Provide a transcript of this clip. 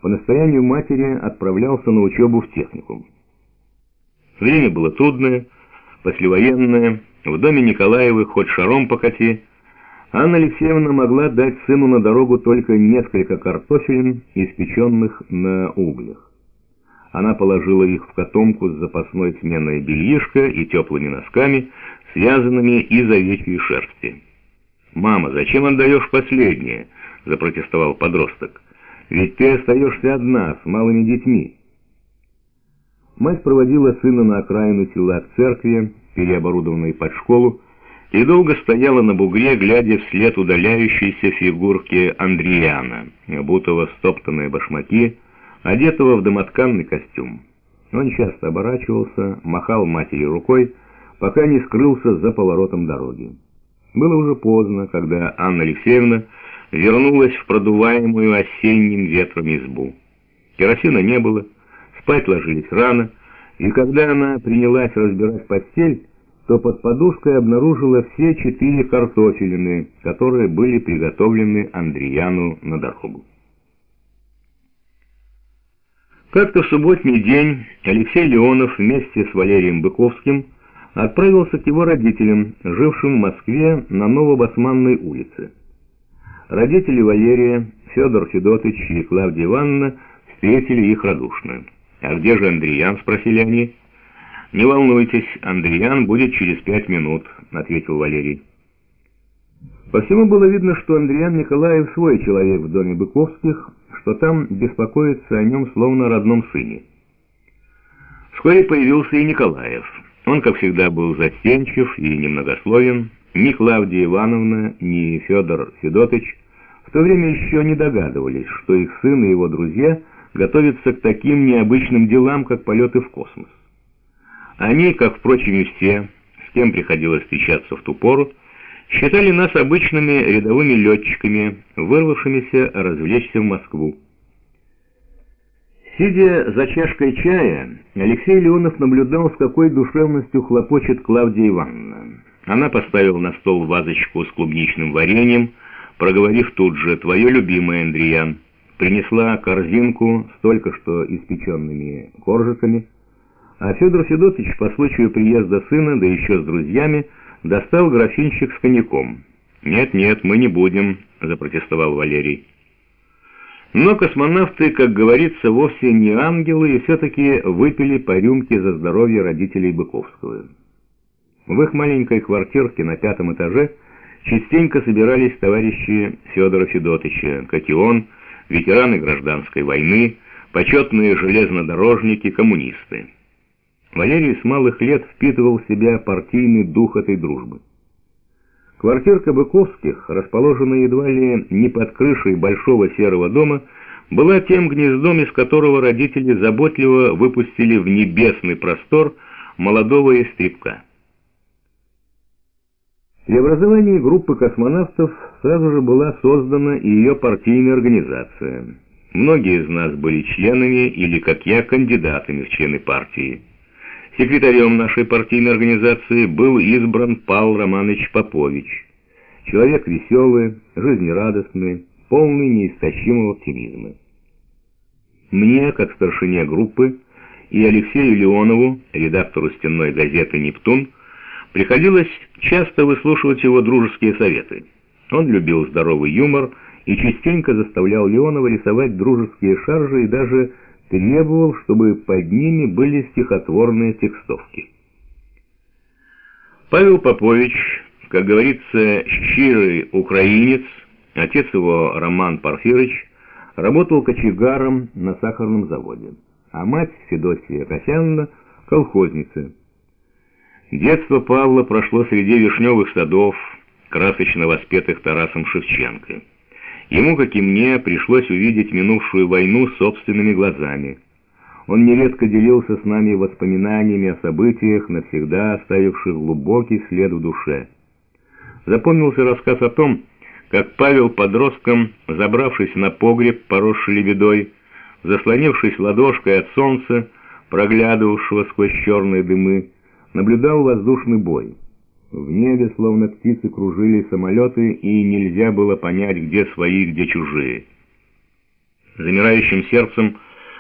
по настоянию матери отправлялся на учебу в техникум. Время было трудное, послевоенное, в доме Николаевых хоть шаром покати. Анна Алексеевна могла дать сыну на дорогу только несколько картофелин, испеченных на углях. Она положила их в котомку с запасной сменой бельишка и теплыми носками, связанными из овечьей шерсти. «Мама, зачем отдаешь последнее?» — запротестовал подросток. «Ведь ты остаешься одна, с малыми детьми». Мать проводила сына на окраину села к церкви, переоборудованной под школу, и долго стояла на бугре, глядя вслед удаляющейся фигурке Андриана, обутого в стоптанные башмаки, одетого в домотканный костюм. Он часто оборачивался, махал матери рукой, пока не скрылся за поворотом дороги. Было уже поздно, когда Анна Алексеевна вернулась в продуваемую осенним ветром избу. Керосина не было, спать ложились рано, и когда она принялась разбирать постель, то под подушкой обнаружила все 4 картофелины, которые были приготовлены Андрияну на дорогу. Как-то в субботний день Алексей Леонов вместе с Валерием Быковским отправился к его родителям, жившим в Москве на Новобасманной улице. Родители Валерия, Федор Федотыч и Клавдия Ивановна, встретили их радушно. «А где же Андриян?» — спросили они. «Не волнуйтесь, Андриян будет через 5 минут», — ответил Валерий. По всему было видно, что Андриан Николаев свой человек в доме Быковских, что там беспокоится о нем словно о родном сыне. Вскоре появился и Николаев. Он, как всегда, был застенчив и немногословен. Ни Клавдия Ивановна, ни Федор Федотыч в то время еще не догадывались, что их сын и его друзья готовятся к таким необычным делам, как полеты в космос. Они, как, впрочем, и все, с кем приходилось встречаться в ту пору, считали нас обычными рядовыми летчиками, вырвавшимися развлечься в Москву. Сидя за чашкой чая, Алексей Леонов наблюдал, с какой душевностью хлопочет Клавдия Ивановна. Она поставила на стол вазочку с клубничным вареньем, проговорив тут же: «Твое любимое, Андриян». Принесла корзинку с только что испеченными коржиками, а Федор Федотович по случаю приезда сына, да еще с друзьями, достал графинчик с коньяком. «Нет, мы не будем», — запротестовал Валерий. Но космонавты, как говорится, вовсе не ангелы, и все-таки выпили по рюмке за здоровье родителей Быковского. В их маленькой квартирке на 5-м этаже частенько собирались товарищи Федора Федотыча, как и он, ветераны гражданской войны, почетные железнодорожники, коммунисты. Валерий с малых лет впитывал в себя партийный дух этой дружбы. Квартирка Быковских, расположенная едва ли не под крышей большого серого дома, была тем гнездом, из которого родители заботливо выпустили в небесный простор молодого истребка. При образовании группы космонавтов сразу же была создана и ее партийная организация. Многие из нас были членами или, как я, кандидатами в члены партии. Секретарем нашей партийной организации был избран Павел Романович Попович. Человек веселый, жизнерадостный, полный неистощимого оптимизма. Мне, как старшине группы, и Алексею Леонову, редактору стенной газеты «Нептун», приходилось часто выслушивать его дружеские советы. Он любил здоровый юмор и частенько заставлял Леонова рисовать дружеские шаржи и даже требовал, чтобы под ними были стихотворные текстовки. Павел Попович, как говорится, щирый украинец, отец его Роман Порфирыч, работал кочегаром на сахарном заводе, а мать Федосия Касьяновна — колхозница. Детство Павла прошло среди вишневых садов, красочно воспетых Тарасом Шевченко. Ему, как и мне, пришлось увидеть минувшую войну собственными глазами. Он нередко делился с нами воспоминаниями о событиях, навсегда оставивших глубокий след в душе. Запомнился рассказ о том, как Павел подростком, забравшись на погреб, поросший лебедой, заслонившись ладошкой от солнца, проглядывавшего сквозь черные дымы, наблюдал воздушный бой. В небе, словно птицы, кружили самолеты, и нельзя было понять, где свои, где чужие. замирающим сердцем